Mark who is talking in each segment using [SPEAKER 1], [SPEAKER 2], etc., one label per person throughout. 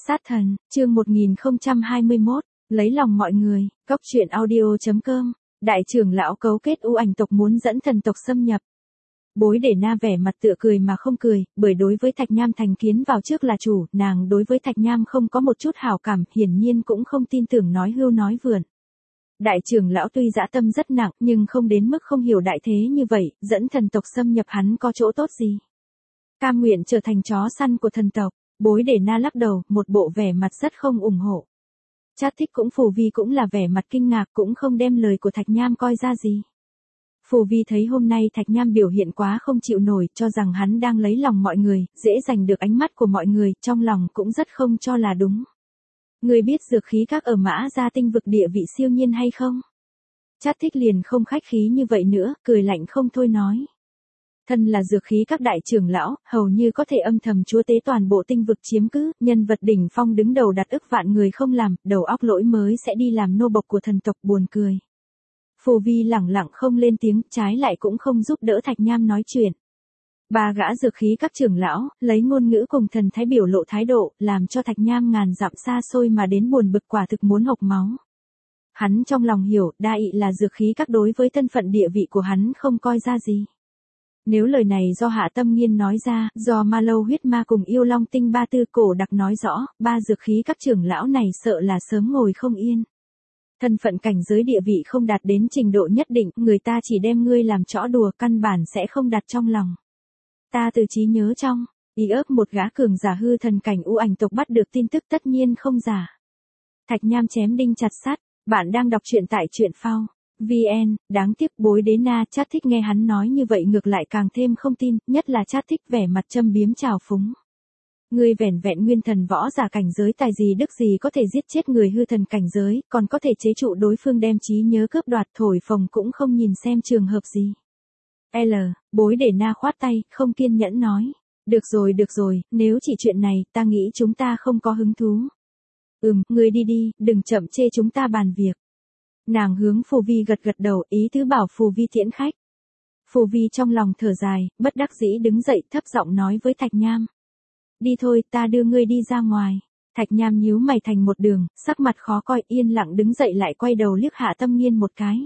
[SPEAKER 1] Sát thần, chương 1021, lấy lòng mọi người, Cóc truyện audio.com, đại trưởng lão cấu kết u ảnh tộc muốn dẫn thần tộc xâm nhập. Bối để na vẻ mặt tựa cười mà không cười, bởi đối với Thạch Nham thành kiến vào trước là chủ, nàng đối với Thạch Nham không có một chút hảo cảm, hiển nhiên cũng không tin tưởng nói hưu nói vượn. Đại trưởng lão tuy dã tâm rất nặng nhưng không đến mức không hiểu đại thế như vậy, dẫn thần tộc xâm nhập hắn có chỗ tốt gì. Cam nguyện trở thành chó săn của thần tộc. Bối để na lắc đầu, một bộ vẻ mặt rất không ủng hộ. Chát thích cũng Phù Vi cũng là vẻ mặt kinh ngạc, cũng không đem lời của Thạch Nham coi ra gì. Phù Vi thấy hôm nay Thạch Nham biểu hiện quá không chịu nổi, cho rằng hắn đang lấy lòng mọi người, dễ giành được ánh mắt của mọi người, trong lòng cũng rất không cho là đúng. Người biết dược khí các ở Mã Gia tinh vực địa vị siêu nhiên hay không? Chát thích liền không khách khí như vậy nữa, cười lạnh không thôi nói. Thân là dược khí các đại trưởng lão, hầu như có thể âm thầm chúa tế toàn bộ tinh vực chiếm cứ, nhân vật đỉnh phong đứng đầu đặt ức vạn người không làm, đầu óc lỗi mới sẽ đi làm nô bộc của thần tộc, buồn cười. Phù Vi lẳng lặng không lên tiếng, trái lại cũng không giúp đỡ Thạch Nham nói chuyện. Ba gã dược khí các trưởng lão, lấy ngôn ngữ cùng thần thái biểu lộ thái độ, làm cho Thạch Nham ngàn dặm xa xôi mà đến buồn bực, quả thực muốn hộc máu. Hắn trong lòng hiểu, đa ị là dược khí các đối với thân phận địa vị của hắn không coi ra gì. Nếu lời này do Hạ Tâm Nghiên nói ra, do Ma Lâu huyết ma cùng Yêu Long Tinh ba tư cổ đặc nói rõ, ba dược khí các trưởng lão này sợ là sớm ngồi không yên. Thân phận cảnh giới địa vị không đạt đến trình độ nhất định, người ta chỉ đem ngươi làm trò đùa, căn bản sẽ không đặt trong lòng. Ta từ trí nhớ trong, ý ấp một gã cường giả hư thần cảnh u ảnh tộc bắt được tin tức tất nhiên không giả. Thạch Nham chém đinh chặt sắt, bạn đang đọc truyện tại truyện phao. VN, đáng tiếc bối đế na Chát thích nghe hắn nói như vậy ngược lại càng thêm không tin, nhất là Chát thích vẻ mặt châm biếm trào phúng. Ngươi vẻn vẹn nguyên thần võ giả cảnh giới tài gì đức gì có thể giết chết người hư thần cảnh giới, còn có thể chế trụ đối phương đem trí nhớ cướp đoạt, thổi phồng cũng không nhìn xem trường hợp gì. Bối để na khoát tay, không kiên nhẫn nói. Được rồi, nếu chỉ chuyện này, ta nghĩ chúng ta không có hứng thú. Ngươi đi đi, đừng chậm chê chúng ta bàn việc. Nàng hướng Phù Vi gật đầu, ý tứ bảo Phù Vi tiễn khách. Phù Vi trong lòng thở dài, bất đắc dĩ đứng dậy thấp giọng nói với Thạch Nham. Đi thôi, ta đưa ngươi đi ra ngoài. Thạch Nham nhíu mày thành một đường, sắc mặt khó coi, yên lặng đứng dậy lại quay đầu liếc Hạ Tâm Nghiên một cái.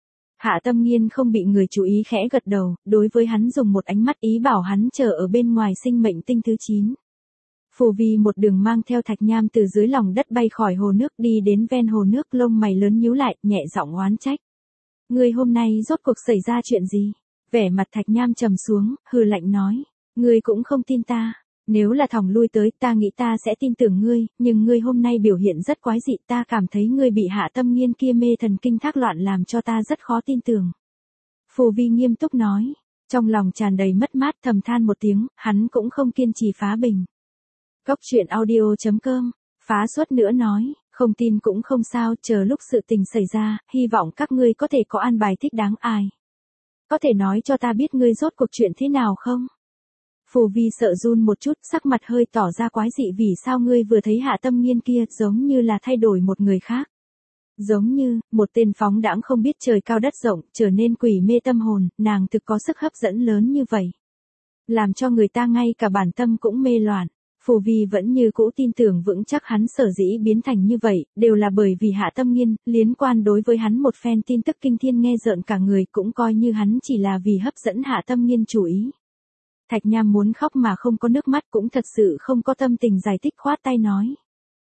[SPEAKER 1] Hạ Tâm Nghiên không bị người chú ý khẽ gật đầu, đối với hắn dùng một ánh mắt ý bảo hắn chờ ở bên ngoài sinh mệnh tinh thứ 9. Phù Vi một đường mang theo Thạch Nham từ dưới lòng đất bay khỏi hồ nước đi đến ven hồ nước, lông mày lớn nhíu lại, nhẹ giọng oán trách. Ngươi hôm nay rốt cuộc xảy ra chuyện gì? Vẻ mặt Thạch Nham trầm xuống, hừ lạnh nói. Ngươi cũng không tin ta. Nếu là thòng lui tới, ta nghĩ ta sẽ tin tưởng ngươi, nhưng ngươi hôm nay biểu hiện rất quái dị, ta cảm thấy ngươi bị Hạ Tâm Nghiên kia mê thần kinh thác loạn làm cho ta rất khó tin tưởng. Phù Vi nghiêm túc nói. Trong lòng tràn đầy mất mát, thầm than một tiếng, hắn cũng không kiên trì phá bình. Cóc truyện audio.com, phá suất nữa nói, không tin cũng không sao, chờ lúc sự tình xảy ra, hy vọng các ngươi có thể có an bài thích đáng ai. Có thể nói cho ta biết ngươi rốt cuộc chuyện thế nào không? Phù Vi sợ run một chút, sắc mặt hơi tỏ ra quái dị, vì sao ngươi vừa thấy Hạ Tâm Nghiên kia giống như là thay đổi một người khác. Giống như, một tên phóng đãng không biết trời cao đất rộng, trở nên quỷ mê tâm hồn, nàng thực có sức hấp dẫn lớn như vậy. Làm cho người ta ngay cả bản tâm cũng mê loạn. Phù Vi vẫn như cũ tin tưởng vững chắc hắn sở dĩ biến thành như vậy, đều là bởi vì Hạ Tâm Nghiên, liên quan đối với hắn một phen tin tức kinh thiên nghe rợn cả người, cũng coi như hắn chỉ là vì hấp dẫn Hạ Tâm Nghiên chú ý. Thạch Nham muốn khóc mà không có nước mắt, cũng thật sự không có tâm tình giải thích, khoát tay nói.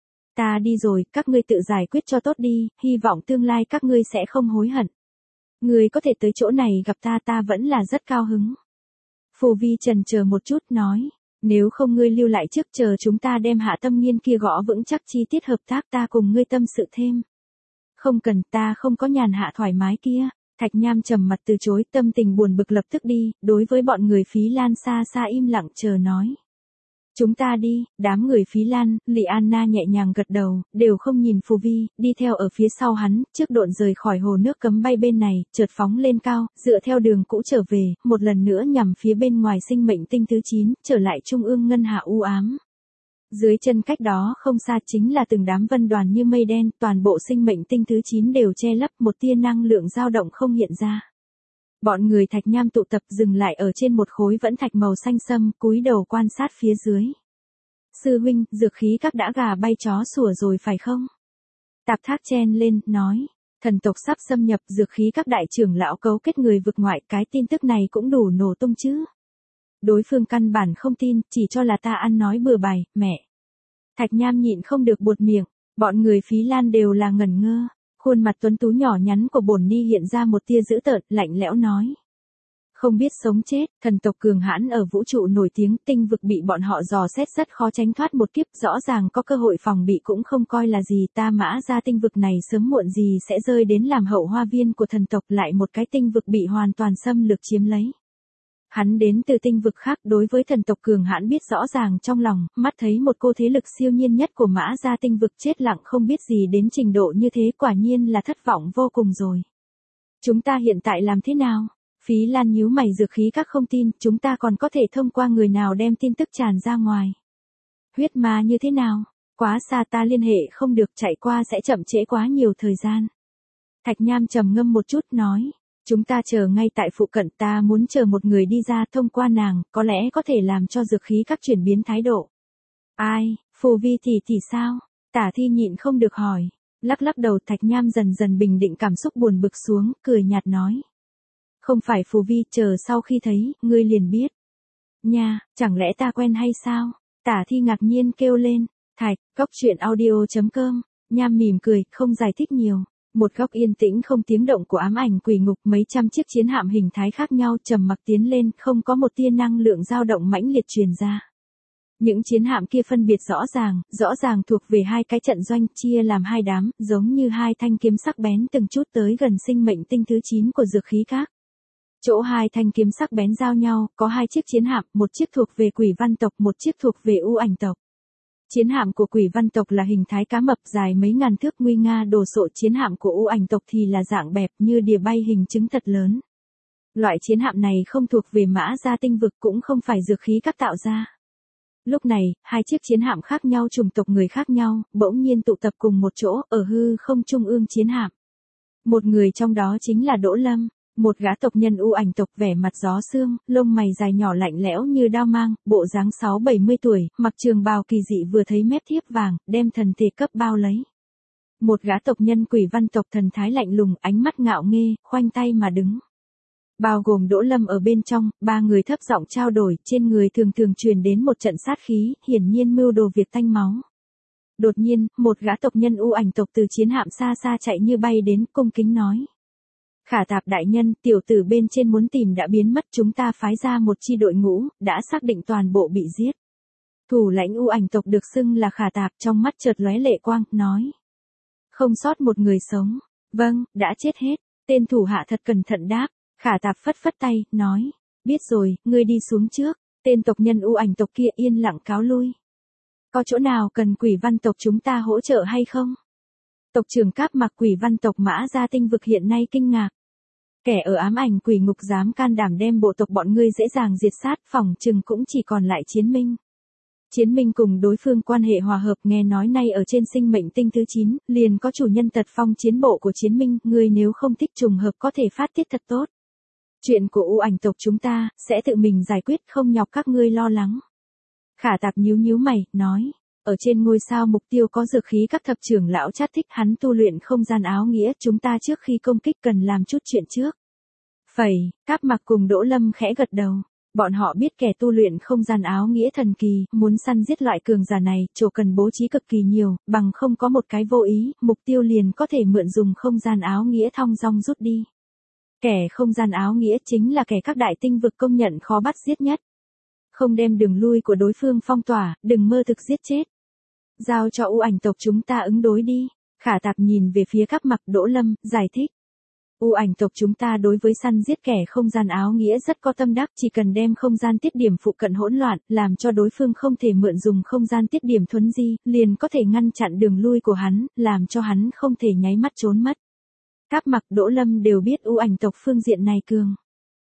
[SPEAKER 1] Ta đi rồi, các ngươi tự giải quyết cho tốt đi, hy vọng tương lai các ngươi sẽ không hối hận. Ngươi có thể tới chỗ này gặp ta vẫn là rất cao hứng. Phù Vi chần chờ một chút nói. Nếu không ngươi lưu lại trước, chờ chúng ta đem Hạ Tâm Nghiên kia gõ vững chắc chi tiết hợp tác, ta cùng ngươi tâm sự thêm. Không cần, ta không có nhàn hạ thoải mái kia. Thạch Nham trầm mặt từ chối, tâm tình buồn bực lập tức đi, đối với bọn người Phí Lan xa xa im lặng chờ nói. Chúng ta đi, đám người Phí Lan, Lị Anna nhẹ nhàng gật đầu, đều không nhìn Phù Vi, đi theo ở phía sau hắn, trước độn rời khỏi hồ nước cấm bay bên này, chợt phóng lên cao, dựa theo đường cũ trở về, một lần nữa nhằm phía bên ngoài sinh mệnh tinh thứ 9, trở lại trung ương ngân hà u ám. Dưới chân cách đó không xa chính là từng đám vân đoàn như mây đen, toàn bộ sinh mệnh tinh thứ 9 đều che lấp, một tia năng lượng dao động không hiện ra. Bọn người Thạch Nham tụ tập dừng lại ở trên một khối vẫn thạch màu xanh sẫm, cúi đầu quan sát phía dưới. Sư huynh, dược khí các đã gà bay chó sủa rồi phải không? Tạp Thác chen lên, nói. Thần tộc sắp xâm nhập, dược khí các đại trưởng lão cấu kết người vực ngoại, cái tin tức này cũng đủ nổ tung chứ. Đối phương căn bản không tin, chỉ cho là ta ăn nói bừa bãi, mẹ. Thạch Nham nhịn không được buột miệng, bọn người Phí Lan đều là ngẩn ngơ. Khuôn mặt tuấn tú nhỏ nhắn của bổn ni hiện ra một tia dữ tợn, lạnh lẽo nói. Không biết sống chết, thần tộc cường hãn ở vũ trụ nổi tiếng, tinh vực bị bọn họ dò xét rất khó tránh thoát một kiếp, rõ ràng có cơ hội phòng bị cũng không coi là gì, ta Mã Gia tinh vực này sớm muộn gì sẽ rơi đến làm hậu hoa viên của thần tộc, lại một cái tinh vực bị hoàn toàn xâm lược chiếm lấy. Hắn đến từ tinh vực khác, đối với thần tộc cường hãn biết rõ ràng trong lòng, mắt thấy một cô thế lực siêu nhiên nhất của Mã Gia tinh vực chết lặng không biết gì đến trình độ như thế, quả nhiên là thất vọng vô cùng rồi. Chúng ta hiện tại làm thế nào? Phí Lan nhíu mày, dược khí các không tin, chúng ta còn có thể thông qua người nào đem tin tức tràn ra ngoài. Huyết ma như thế nào? Quá xa, ta liên hệ không được, chạy qua sẽ chậm trễ quá nhiều thời gian. Thạch Nham trầm ngâm một chút, nói. Chúng ta chờ ngay tại phụ cận, ta muốn chờ một người đi ra, thông qua nàng, có lẽ có thể làm cho dược khí các chuyển biến thái độ. Ai, Phù Vi tỷ sao? Tả Thi nhịn không được hỏi. Lắc lắc đầu, Thạch Nham dần dần bình định cảm xúc buồn bực xuống, cười nhạt nói. Không phải Phù Vi, chờ sau khi thấy, ngươi liền biết. Nha, chẳng lẽ ta quen hay sao? Tả Thi ngạc nhiên kêu lên. Thạch, coctruyện.audio.com. Nham mỉm cười, không giải thích nhiều. Một góc yên tĩnh không tiếng động của ám ảnh quỷ ngục, mấy trăm chiếc chiến hạm hình thái khác nhau trầm mặc tiến lên, không có một tia năng lượng dao động mãnh liệt truyền ra. Những chiến hạm kia phân biệt rõ ràng thuộc về hai cái trận doanh, chia làm hai đám, giống như hai thanh kiếm sắc bén từng chút tới gần sinh mệnh tinh thứ 9 của dược khí các. Chỗ hai thanh kiếm sắc bén giao nhau, có hai chiếc chiến hạm, một chiếc thuộc về Quỷ Văn tộc, một chiếc thuộc về U Ảnh tộc. Chiến hạm của Quỷ Văn tộc là hình thái cá mập dài mấy ngàn thước nguy nga đồ sộ, chiến hạm của U Ảnh tộc thì là dạng bẹp như đìa bay hình trứng thật lớn. Loại chiến hạm này không thuộc về Mã Gia tinh vực, cũng không phải dược khí các tạo ra. Lúc này, hai chiếc chiến hạm khác nhau, chủng tộc người khác nhau, bỗng nhiên tụ tập cùng một chỗ, ở hư không trung ương chiến hạm. Một người trong đó chính là Đỗ Lâm. Một gã tộc nhân U Ảnh tộc, vẻ mặt gió sương, lông mày dài nhỏ lạnh lẽo như đao mang, bộ dáng 60-70 tuổi, mặc trường bào kỳ dị vừa thấy mép thiếp vàng, đem thần thể cấp bao lấy. Một gã tộc nhân Quỷ Văn tộc, thần thái lạnh lùng, ánh mắt ngạo nghê, khoanh tay mà đứng. Bao gồm Đỗ Lâm ở bên trong, ba người thấp giọng trao đổi, trên người thường truyền đến một trận sát khí, hiển nhiên mưu đồ việc tanh máu. Đột nhiên, một gã tộc nhân U Ảnh tộc từ chiến hạm xa xa chạy như bay đến, cung kính nói. Khả Tạp đại nhân, tiểu tử bên trên muốn tìm đã biến mất, chúng ta phái ra một chi đội ngũ, đã xác định toàn bộ bị giết. Thủ lãnh U Ảnh tộc được xưng là Khả Tạp, trong mắt chợt lóe lệ quang, nói. Không sót một người sống. Vâng, đã chết hết. Tên thủ hạ thật cẩn thận đáp. Khả Tạp phất phất tay, nói. Biết rồi, ngươi đi xuống trước. Tên tộc nhân U Ảnh tộc kia yên lặng cáo lui. Có chỗ nào cần Quỷ Văn tộc chúng ta hỗ trợ hay không? Tộc trưởng Cáp Mặc Quỷ Văn tộc Mã Gia tinh vực hiện nay kinh ngạc. Kẻ ở ám ảnh quỷ ngục dám can đảm đem bộ tộc bọn ngươi dễ dàng diệt sát, phỏng chừng cũng chỉ còn lại Chiến Minh. Chiến Minh cùng đối phương quan hệ hòa hợp, nghe nói nay ở trên sinh mệnh tinh thứ 9, liền có chủ nhân tật phong chiến bộ của Chiến Minh, ngươi nếu không thích trùng hợp có thể phát tiết thật tốt. Chuyện của U Ảnh tộc chúng ta, sẽ tự mình giải quyết, không nhọc các ngươi lo lắng. Khả Tạp nhíu mày, nói. Ở trên ngôi sao mục tiêu có dược khí các thập trưởng lão Chát thích, hắn tu luyện không gian áo nghĩa, chúng ta trước khi công kích cần làm chút chuyện trước. Phẩy, Cáp Mặc cùng Đỗ Lâm khẽ gật đầu. Bọn họ biết kẻ tu luyện không gian áo nghĩa thần kỳ, muốn săn giết loại cường giả này, chỗ cần bố trí cực kỳ nhiều, bằng không có một cái vô ý, mục tiêu liền có thể mượn dùng không gian áo nghĩa thong dong rút đi. Kẻ không gian áo nghĩa chính là kẻ các đại tinh vực công nhận khó bắt giết nhất. Không đem đường lui của đối phương phong tỏa, đừng mơ thực giết chết. Giao cho U Ảnh tộc chúng ta ứng đối đi. Khả Tạp nhìn về phía Cáp Mặc, Đỗ Lâm, giải thích. U Ảnh tộc chúng ta đối với săn giết kẻ không gian áo nghĩa rất có tâm đắc, chỉ cần đem không gian tiết điểm phụ cận hỗn loạn, làm cho đối phương không thể mượn dùng không gian tiết điểm thuấn di, liền có thể ngăn chặn đường lui của hắn, làm cho hắn không thể nháy mắt trốn mất. Cáp Mặc, Đỗ Lâm đều biết U Ảnh tộc phương diện này cường.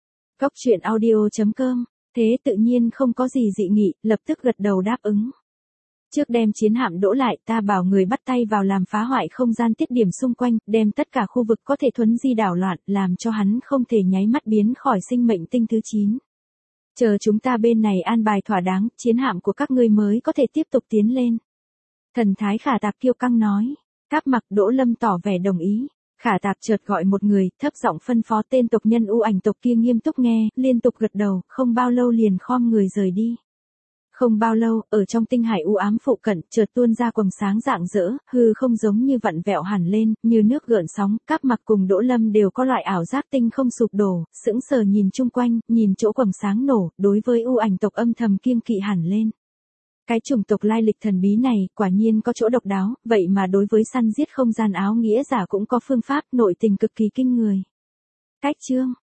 [SPEAKER 1] Coctruyện.audio.com. Thế tự nhiên không có gì dị nghị, lập tức gật đầu đáp ứng. Trước đem chiến hạm đỗ lại, ta bảo người bắt tay vào làm phá hoại không gian tiết điểm xung quanh, đem tất cả khu vực có thể thuấn di đảo loạn, làm cho hắn không thể nháy mắt biến khỏi sinh mệnh tinh thứ 9. Chờ chúng ta bên này an bài thỏa đáng, chiến hạm của các ngươi mới có thể tiếp tục tiến lên. Thần thái Khả Tạp kiêu căng nói. Cáp Mặc Đỗ Lâm tỏ vẻ đồng ý. Khả Tạp chợt gọi một người, thấp giọng phân phó tên tộc nhân U Ảnh tộc kia nghiêm túc nghe, liên tục gật đầu, không bao lâu liền khom người rời đi. Không bao lâu, ở trong tinh hải u ám phụ cận, chợt tuôn ra quầng sáng rạng rỡ, hư không giống như vặn vẹo hẳn lên, như nước gợn sóng, Cáp Mặc cùng Đỗ Lâm đều có loại ảo giác tinh không sụp đổ, sững sờ nhìn chung quanh, nhìn chỗ quầng sáng nổ, đối với U Ảnh tộc âm thầm kiêng kỵ hẳn lên. Cái chủng tộc lai lịch thần bí này, quả nhiên có chỗ độc đáo, vậy mà đối với săn giết không gian áo nghĩa giả cũng có phương pháp, nội tình cực kỳ kinh người. Cách chương